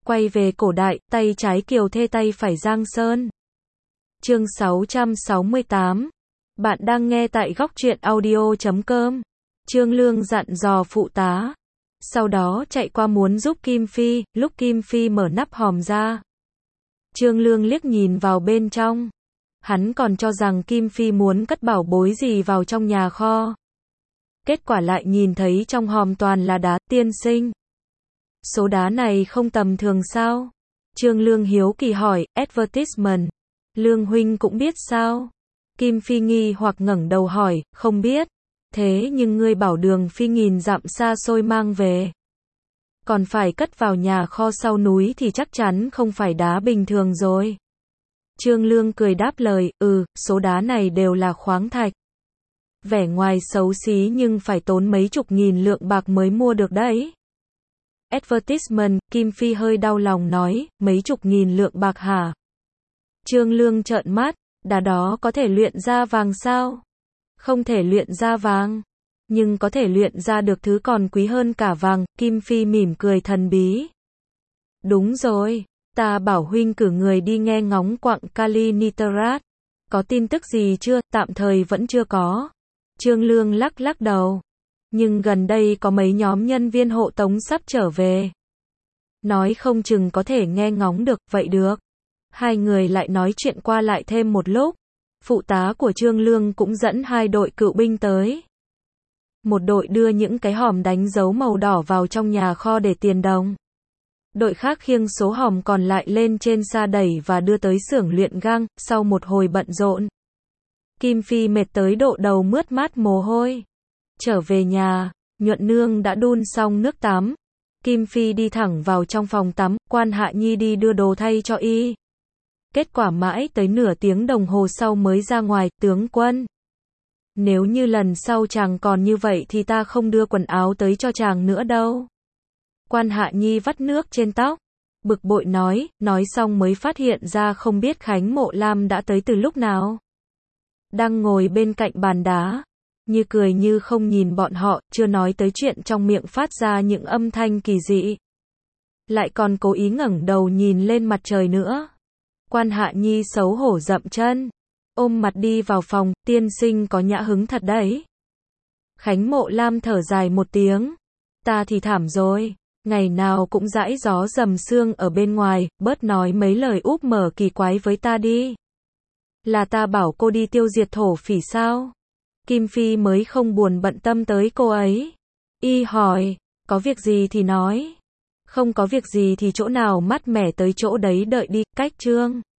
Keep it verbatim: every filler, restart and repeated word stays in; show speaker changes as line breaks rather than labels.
Quay về cổ đại, tay trái Kiều Thê tay phải Giang Sơn. Chương sáu trăm sáu mươi tám. Bạn đang nghe tại góc truyện audio chấm com. Trương Lương dặn dò phụ tá. Sau đó chạy qua muốn giúp Kim Phi, lúc Kim Phi mở nắp hòm ra. Trương Lương liếc nhìn vào bên trong. Hắn còn cho rằng Kim Phi muốn cất bảo bối gì vào trong nhà kho. Kết quả lại nhìn thấy trong hòm toàn là đá. Tiên sinh, số đá này không tầm thường sao? Trương Lương hiếu kỳ hỏi. Advertisement. Lương huynh cũng biết sao? Kim Phi nghi hoặc ngẩng đầu hỏi. Không biết. Thế nhưng ngươi bảo Đường Phi nghìn dặm xa xôi mang về, còn phải cất vào nhà kho sau núi thì chắc chắn không phải đá bình thường rồi. Trương Lương cười đáp lời. Ừ, số đá này đều là khoáng thạch. Vẻ ngoài xấu xí nhưng phải tốn mấy chục nghìn lượng bạc mới mua được đấy. Advertisement. Kim Phi hơi đau lòng nói. Mấy chục nghìn lượng bạc hả? Trương Lương trợn mắt. Đá đó có thể luyện ra vàng sao? Không thể luyện ra vàng, nhưng có thể luyện ra được thứ còn quý hơn cả vàng. Kim Phi mỉm cười thần bí. Đúng rồi, ta bảo huynh cử người đi nghe ngóng quặng kali nitrat. Có tin tức gì chưa? Tạm thời vẫn chưa có. Trương Lương lắc lắc đầu. Nhưng gần đây có mấy nhóm nhân viên hộ tống sắp trở về. Nói không chừng có thể nghe ngóng được. Vậy được. Hai người lại nói chuyện qua lại thêm một lúc. Phụ tá của Trương Lương cũng dẫn hai đội cựu binh tới. Một đội đưa những cái hòm đánh dấu màu đỏ vào trong nhà kho để tiền đồng. Đội khác khiêng số hòm còn lại lên trên xa đẩy và đưa tới xưởng luyện găng. Sau một hồi bận rộn, Kim Phi mệt tới độ đầu mướt mát mồ hôi. Trở về nhà, Nhuận Nương đã đun xong nước tắm. Kim Phi đi thẳng vào trong phòng tắm. Quan Hạ Nhi đi đưa đồ thay cho y. Kết quả mãi tới nửa tiếng đồng hồ sau mới ra ngoài. Tướng quân, nếu như lần sau chàng còn như vậy thì ta không đưa quần áo tới cho chàng nữa đâu. Quan Hạ Nhi vắt nước trên tóc, bực bội nói. Nói xong mới phát hiện ra không biết Khánh Mộ Lam đã tới từ lúc nào. Đang ngồi bên cạnh bàn đá, như cười như không nhìn bọn họ. Chưa nói tới chuyện trong miệng phát ra những âm thanh kỳ dị, lại còn cố ý ngẩng đầu nhìn lên mặt trời nữa. Quan Hạ Nhi xấu hổ dậm chân, ôm mặt đi vào phòng. Tiên sinh có nhã hứng thật đấy. Khánh Mộ Lam thở dài một tiếng. Ta thì thảm rồi, ngày nào cũng dãi gió dầm sương ở bên ngoài. Bớt nói mấy lời úp mở kỳ quái với ta đi. Là ta bảo cô đi tiêu diệt thổ phỉ sao? Kim Phi mới không buồn bận tâm tới cô ấy. Y hỏi, có việc gì thì nói. Không có việc gì thì chỗ nào mát mẻ tới chỗ đấy đợi đi. Cách Trương